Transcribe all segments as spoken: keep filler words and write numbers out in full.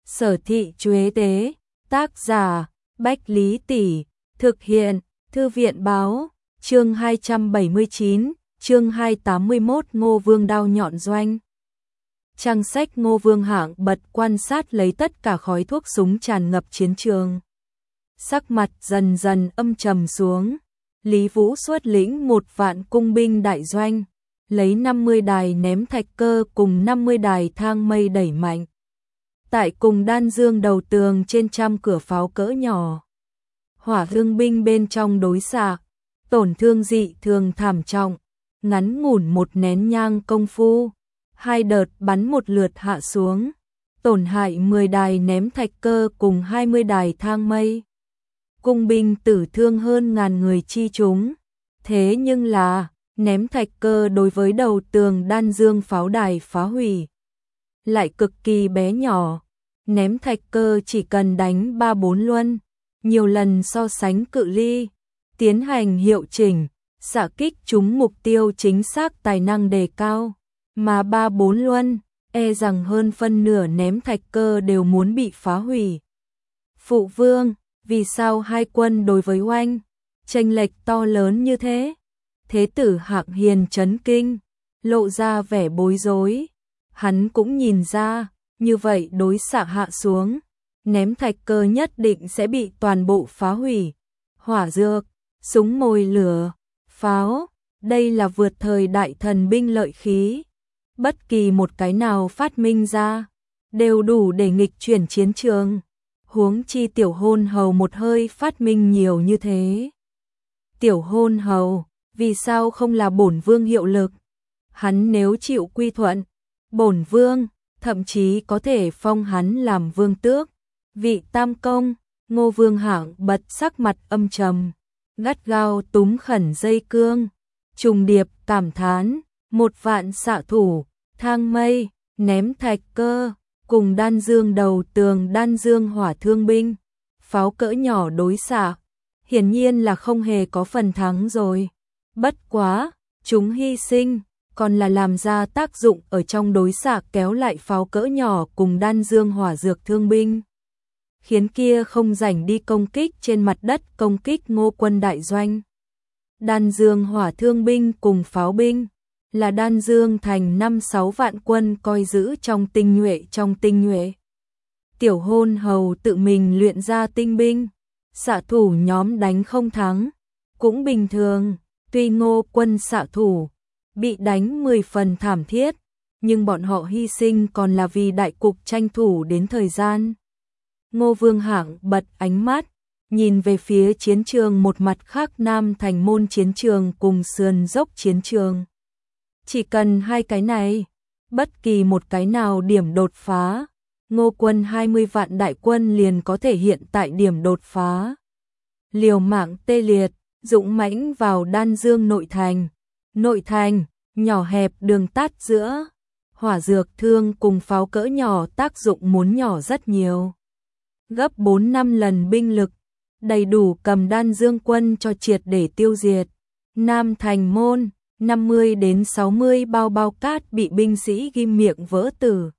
Sở thị Chuế tế, tác giả, Bách Lý Tỷ, thực hiện, Thư viện báo, chương hai trăm bảy mươi chín, chương hai trăm tám mươi mốt Ngô Vương đao nhọn doanh. Trang sách Ngô Vương hạng bật quan sát lấy tất cả khói thuốc súng tràn ngập chiến trường. Sắc mặt dần dần âm trầm xuống, Lý Vũ xuất lĩnh một vạn cung binh đại doanh, lấy năm mươi đài ném thạch cơ cùng năm mươi đài thang mây đẩy mạnh. Tại cùng đan dương đầu tường trên trăm cửa pháo cỡ nhỏ. Hỏa thương binh bên trong đối xạ, tổn thương dị thường thảm trọng, ngắn ngủn một nén nhang công phu, hai đợt bắn một lượt hạ xuống, tổn hại mười đài ném thạch cơ cùng hai mươi đài thang mây. Cung binh tử thương hơn ngàn người chi chúng, thế nhưng là ném thạch cơ đối với đầu tường đan dương pháo đài phá hủy lại cực kỳ bé nhỏ, ném thạch cơ chỉ cần đánh ba bốn luân, nhiều lần so sánh cự ly, tiến hành hiệu chỉnh, xạ kích trúng mục tiêu chính xác tài năng đề cao, mà ba bốn luân, e rằng hơn phân nửa ném thạch cơ đều muốn bị phá hủy. Phụ vương, vì sao hai quân đối với oanh, chênh lệch to lớn như thế? Thế tử Hạng Hiền chấn kinh, lộ ra vẻ bối rối. Hắn cũng nhìn ra, như vậy đối xạ hạ xuống, ném thạch cơ nhất định sẽ bị toàn bộ phá hủy. Hỏa dược, súng mồi lửa, pháo, đây là vượt thời đại thần binh lợi khí. Bất kỳ một cái nào phát minh ra, đều đủ để nghịch chuyển chiến trường. Huống chi tiểu hôn hầu một hơi phát minh nhiều như thế. Tiểu hôn hầu, vì sao không là bổn vương hiệu lực? Hắn nếu chịu quy thuận, bổn vương, thậm chí có thể phong hắn làm vương tước. Vị tam công, Ngô Vương hạng bật sắc mặt âm trầm, gắt gao túm khẩn dây cương, trùng điệp cảm thán, một vạn xạ thủ, thang mây, ném thạch cơ, cùng đan dương đầu tường đan dương hỏa thương binh, pháo cỡ nhỏ đối xạ, hiển nhiên là không hề có phần thắng rồi. Bất quá, chúng hy sinh, còn là làm ra tác dụng ở trong đối xạ kéo lại pháo cỡ nhỏ cùng đan dương hỏa dược thương binh. Khiến kia không rảnh đi công kích trên mặt đất công kích Ngô quân đại doanh. Đan dương hỏa thương binh cùng pháo binh, là đan dương thành năm sáu vạn quân coi giữ trong tinh nhuệ trong tinh nhuệ. Tiểu hôn hầu tự mình luyện ra tinh binh, xạ thủ nhóm đánh không thắng, cũng bình thường, tuy Ngô quân xạ thủ bị đánh mười phần thảm thiết, nhưng bọn họ hy sinh còn là vì đại cục tranh thủ đến thời gian. Ngô Vương hạng bật ánh mắt, nhìn về phía chiến trường một mặt khác Nam Thành môn chiến trường cùng sườn dốc chiến trường. Chỉ cần hai cái này, bất kỳ một cái nào điểm đột phá, Ngô quân hai mươi vạn đại quân liền có thể hiện tại điểm đột phá. Liều mạng tê liệt, dũng mãnh vào đan dương nội thành. Nội thành, nhỏ hẹp đường tắt giữa, hỏa dược thương cùng pháo cỡ nhỏ tác dụng muốn nhỏ rất nhiều. Gấp bốn năm lần binh lực, đầy đủ cầm đan dương quân cho triệt để tiêu diệt. Nam Thành môn, năm mươi đến sáu mươi bao bao cát bị binh sĩ ghim miệng vỡ tử.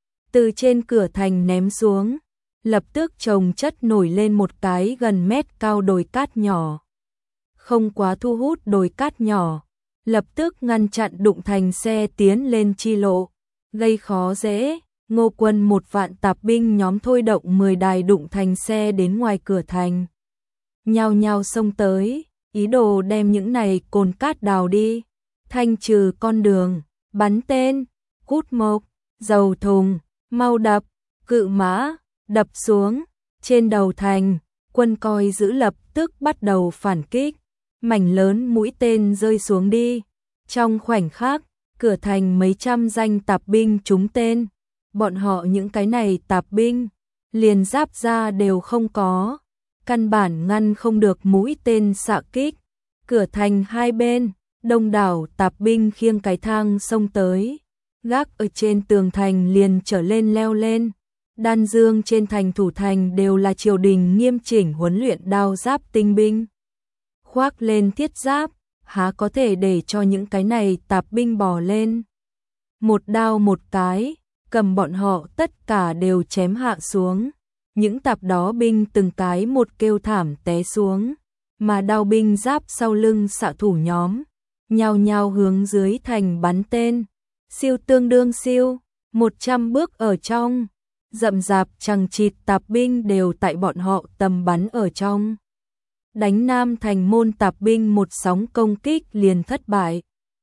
Từ trên cửa thành ném xuống, lập tức chồng chất nổi lên một cái gần mét cao đồi cát nhỏ. Không quá thu hút đồi cát nhỏ, lập tức ngăn chặn đụng thành xe tiến lên chi lộ, gây khó dễ. Ngô quân một vạn tạp binh nhóm thôi động mười đài đụng thành xe đến ngoài cửa thành. Nhao nhao xông tới, ý đồ đem những này cồn cát đào đi, thanh trừ con đường, bắn tên, cút mộc, dầu thùng, mau đập, cự mã, đập xuống. Trên đầu thành, quân coi giữ lập tức bắt đầu phản kích, mảnh lớn mũi tên rơi xuống đi. Trong khoảnh khắc, cửa thành mấy trăm danh tạp binh trúng tên. Bọn họ những cái này tạp binh, liền giáp ra đều không có, căn bản ngăn không được mũi tên xạ kích. Cửa thành hai bên, đông đảo tạp binh khiêng cái thang xông tới, gác ở trên tường thành liền trở lên leo lên. Đan dương trên thành thủ thành đều là triều đình nghiêm chỉnh huấn luyện đao giáp tinh binh. Khoác lên thiết giáp, há có thể để cho những cái này tạp binh bò lên. Một đao một cái, cầm bọn họ tất cả đều chém hạ xuống. Những tạp đó binh từng cái một kêu thảm té xuống, mà đao binh giáp sau lưng xạ thủ nhóm, nhao nhao hướng dưới thành bắn tên. Siêu tương đương siêu, một trăm bước ở trong, rậm rạp chằng chịt tạp binh đều tại bọn họ tầm bắn ở trong. Đánh Nam thành môn tạp binh một sóng công kích liền thất bại.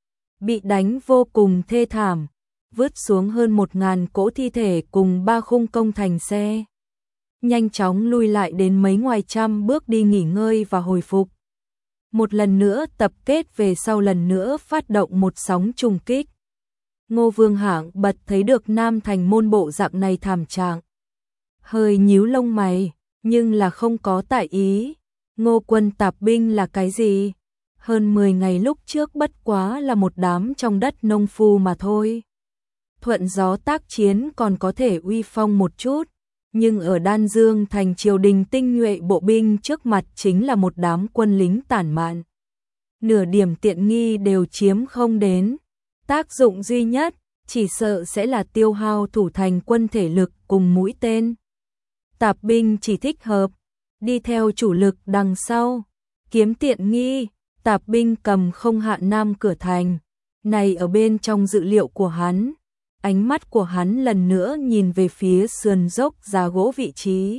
Bị đánh vô cùng thê thảm, vứt xuống hơn một ngàn cỗ thi thể cùng ba khung công thành xe. Nhanh chóng lui lại đến mấy ngoài trăm bước đi nghỉ ngơi và hồi phục. Một lần nữa tập kết về sau lần nữa phát động một sóng trùng kích. Ngô Vương Hạng bật thấy được Nam thành môn bộ dạng này thảm trạng. Hơi nhíu lông mày, nhưng là không có tại ý. Ngô quân tạp binh là cái gì? Hơn mười ngày lúc trước bất quá là một đám trong đất nông phu mà thôi. Thuận gió tác chiến còn có thể uy phong một chút, nhưng ở Đan Dương thành triều đình tinh nhuệ bộ binh trước mặt chính là một đám quân lính tản mạn. Nửa điểm tiện nghi đều chiếm không đến. Tác dụng duy nhất, chỉ sợ sẽ là tiêu hao thủ thành quân thể lực cùng mũi tên. Tạp binh chỉ thích hợp đi theo chủ lực đằng sau, kiếm tiện nghi. Tạp binh cầm không hạ nam cửa thành, này ở bên trong dự liệu của hắn. Ánh mắt của hắn lần nữa nhìn về phía sườn dốc giá gỗ vị trí.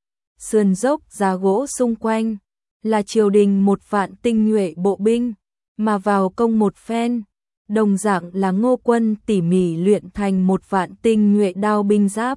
Sườn dốc giá gỗ xung quanh là triều đình một vạn tinh nhuệ bộ binh, mà vào công một phen, đồng dạng là Ngô quân tỉ mỉ luyện thành một vạn tinh nhuệ đao binh giáp.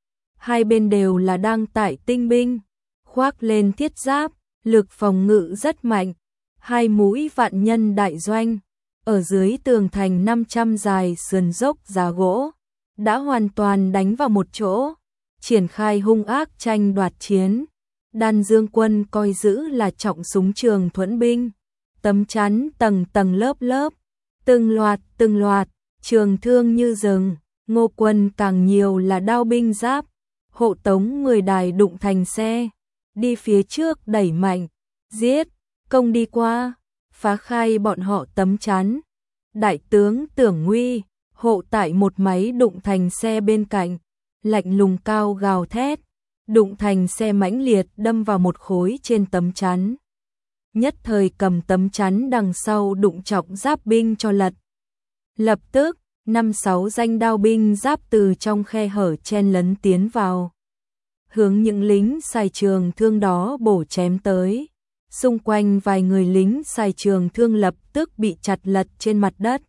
Hai bên đều là đang tải tinh binh, khoác lên thiết giáp, lực phòng ngự rất mạnh. Hai mũi vạn nhân đại doanh, ở dưới tường thành năm trăm dài sườn dốc giá gỗ, đã hoàn toàn đánh vào một chỗ, triển khai hung ác tranh đoạt chiến. Đan Dương quân coi giữ là trọng súng trường thuẫn binh, tấm chắn tầng tầng lớp lớp, từng loạt từng loạt, trường thương như rừng. Ngô quân càng nhiều là đao binh giáp, hộ tống người đài đụng thành xe, đi phía trước đẩy mạnh, giết, công đi qua, phá khai bọn họ tấm chắn. Đại tướng Tưởng Nguy hộ tại một máy đụng thành xe bên cạnh, lạnh lùng cao gào thét, đụng thành xe mãnh liệt đâm vào một khối trên tấm chắn. Nhất thời cầm tấm chắn đằng sau đụng trọng giáp binh cho lật. Lập tức, năm sáu danh đao binh giáp từ trong khe hở chen lấn tiến vào, hướng những lính xài trường thương đó bổ chém tới. Xung quanh vài người lính xài trường thương lập tức bị chặt lật trên mặt đất.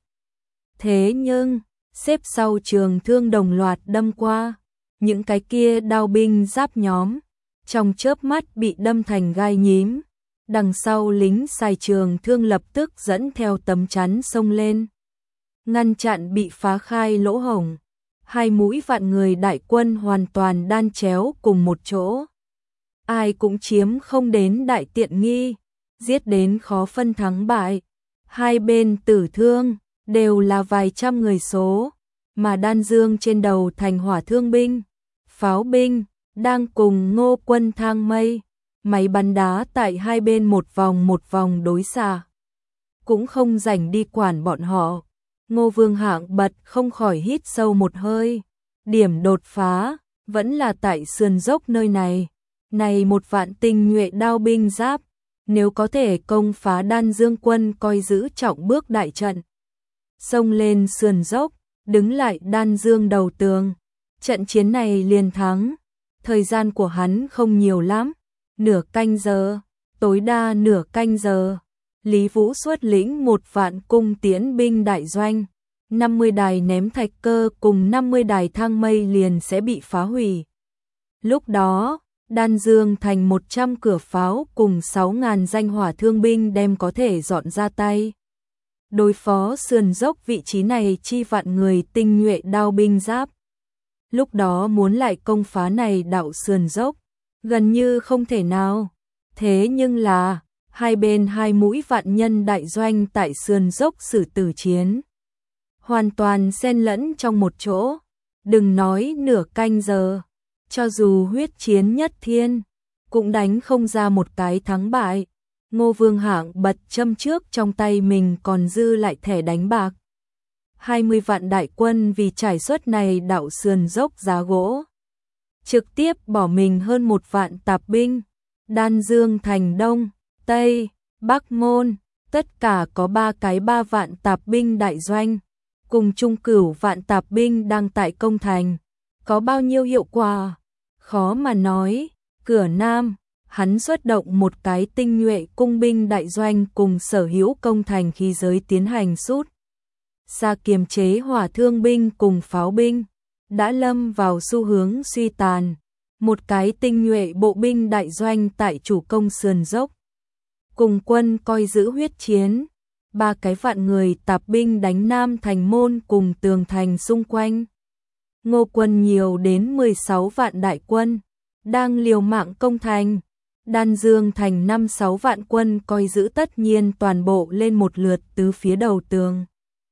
Thế nhưng, xếp sau trường thương đồng loạt đâm qua, những cái kia đao binh giáp nhóm, trong chớp mắt bị đâm thành gai nhím. Đằng sau lính xài trường thương lập tức dẫn theo tấm chắn xông lên, ngăn chặn bị phá khai lỗ hổng. Hai mũi vạn người đại quân hoàn toàn đan chéo cùng một chỗ. Ai cũng chiếm không đến đại tiện nghi, giết đến khó phân thắng bại. Hai bên tử thương đều là vài trăm người số, mà Đan Dương trên đầu thành hỏa thương binh, pháo binh đang cùng Ngô quân thang mây, máy bắn đá tại hai bên một vòng một vòng đối xạ, cũng không rảnh đi quản bọn họ. Ngô Vương Hạng bật không khỏi hít sâu một hơi, điểm đột phá vẫn là tại sườn dốc nơi này. Này một vạn tinh nhuệ đao binh giáp, nếu có thể công phá Đan Dương quân coi giữ trọng bước đại trận, xông lên sườn dốc, đứng lại Đan Dương đầu tường, trận chiến này liền thắng. Thời gian của hắn không nhiều lắm, nửa canh giờ, tối đa nửa canh giờ. Lý Vũ xuất lĩnh một vạn cung tiễn binh đại doanh, năm mươi đài ném thạch cơ cùng năm mươi đài thang mây liền sẽ bị phá hủy. Lúc đó, Đan Dương thành một trăm cửa pháo cùng sáu nghìn danh hỏa thương binh đem có thể dọn ra tay. Đối phó sườn dốc vị trí này chi vạn người tinh nhuệ đao binh giáp. Lúc đó muốn lại công phá này đạo sườn dốc, gần như không thể nào. Thế nhưng là, hai bên hai mũi vạn nhân đại doanh tại sườn dốc xử tử chiến, hoàn toàn xen lẫn trong một chỗ. Đừng nói nửa canh giờ, cho dù huyết chiến nhất thiên, cũng đánh không ra một cái thắng bại. Ngô Vương Hạng bật châm trước trong tay mình còn dư lại thẻ đánh bạc. hai mươi vạn đại quân vì trải suốt này đạo sườn dốc giá gỗ. Trực tiếp bỏ mình hơn một vạn tạp binh, Đan Dương thành Đông, Tây, Bắc Môn, tất cả có ba cái ba vạn tạp binh đại doanh, cùng chung cửu vạn tạp binh đang tại công thành. Có bao nhiêu hiệu quả? Khó mà nói. Cửa Nam, hắn xuất động một cái tinh nhuệ cung binh đại doanh cùng sở hữu công thành khí giới tiến hành sút xa kiềm chế hỏa thương binh cùng pháo binh, đã lâm vào xu hướng suy tàn. Một cái tinh nhuệ bộ binh đại doanh tại chủ công sườn dốc, cùng quân coi giữ huyết chiến. Ba cái vạn người tạp binh đánh Nam thành môn cùng tường thành xung quanh. Ngô quân nhiều đến mười sáu vạn đại quân, đang liều mạng công thành. Đan Dương thành năm sáu vạn quân coi giữ tất nhiên toàn bộ lên một lượt tứ phía đầu tường.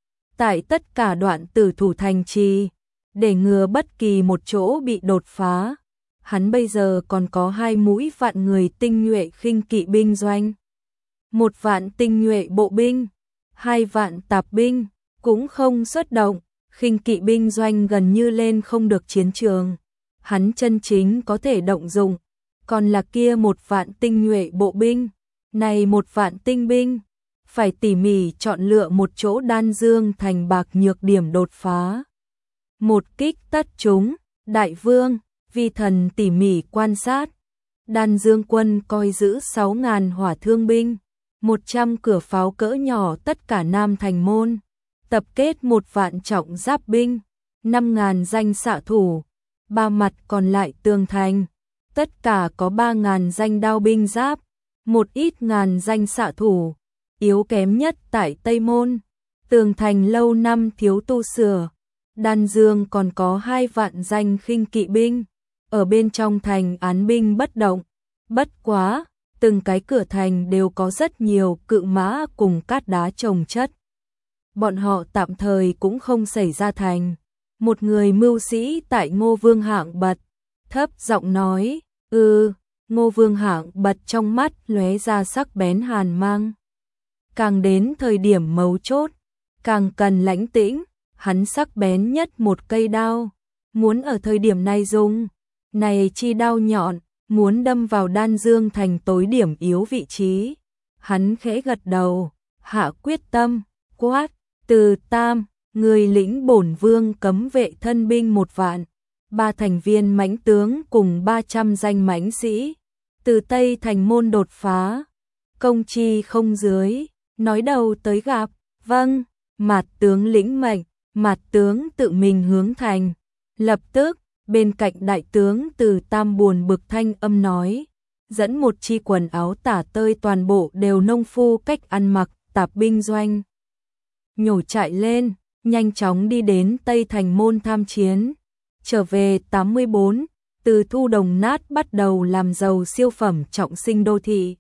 Tại tất cả đoạn tử thủ thành trì, để ngừa bất kỳ một chỗ bị đột phá, hắn bây giờ còn có hai mũi vạn người tinh nhuệ khinh kỵ binh doanh, một vạn tinh nhuệ bộ binh, hai vạn tạp binh, cũng không xuất động. Khinh kỵ binh doanh gần như lên không được chiến trường, hắn chân chính có thể động dụng, còn là kia một vạn tinh nhuệ bộ binh, này một vạn tinh binh, phải tỉ mỉ chọn lựa một chỗ Đan Dương thành bạc nhược điểm đột phá. Một kích tất chúng, đại vương, vi thần tỉ mỉ quan sát, Đan Dương quân coi giữ sáu ngàn hỏa thương binh, một trăm cửa pháo cỡ nhỏ tất cả Nam thành môn. Tập kết một vạn trọng giáp binh, năm ngàn danh xạ thủ, ba mặt còn lại tường thành, tất cả có ba ngàn danh đao binh giáp, một ít ngàn danh xạ thủ, yếu kém nhất tại Tây Môn, tường thành lâu năm thiếu tu sửa. Đan Dương còn có hai vạn danh khinh kỵ binh, ở bên trong thành án binh bất động, bất quá, từng cái cửa thành đều có rất nhiều cự mã cùng cát đá chồng chất. Bọn họ tạm thời cũng không xảy ra thành. Một người mưu sĩ tại Ngô Vương Hạng bật, thấp giọng nói, "Ừ." Ngô Vương Hạng bật trong mắt lóe ra sắc bén hàn mang. Càng đến thời điểm mấu chốt, càng cần lãnh tĩnh, hắn sắc bén nhất một cây đao, muốn ở thời điểm này dùng, này chi đao nhọn, muốn đâm vào Đan Dương thành tối điểm yếu vị trí. Hắn khẽ gật đầu, hạ quyết tâm, quát, Từ Tam, người lĩnh bổn vương cấm vệ thân binh một vạn, ba thành viên mãnh tướng cùng ba trăm danh mãnh sĩ, từ Tây thành môn đột phá, công chi không dưới, nói đầu tới gặp, vâng, Mạt tướng lĩnh mệnh. Mạt tướng tự mình hướng thành. Lập tức, bên cạnh đại tướng Từ Tam buồn bực thanh âm nói, dẫn một chi quần áo tả tơi toàn bộ đều nông phu cách ăn mặc, tạp binh doanh. Nhổ chạy lên, nhanh chóng đi đến Tây thành môn tham chiến. Trở về tám mươi bốn, từ thu đồng nát bắt đầu làm giàu siêu phẩm trọng sinh đô thị.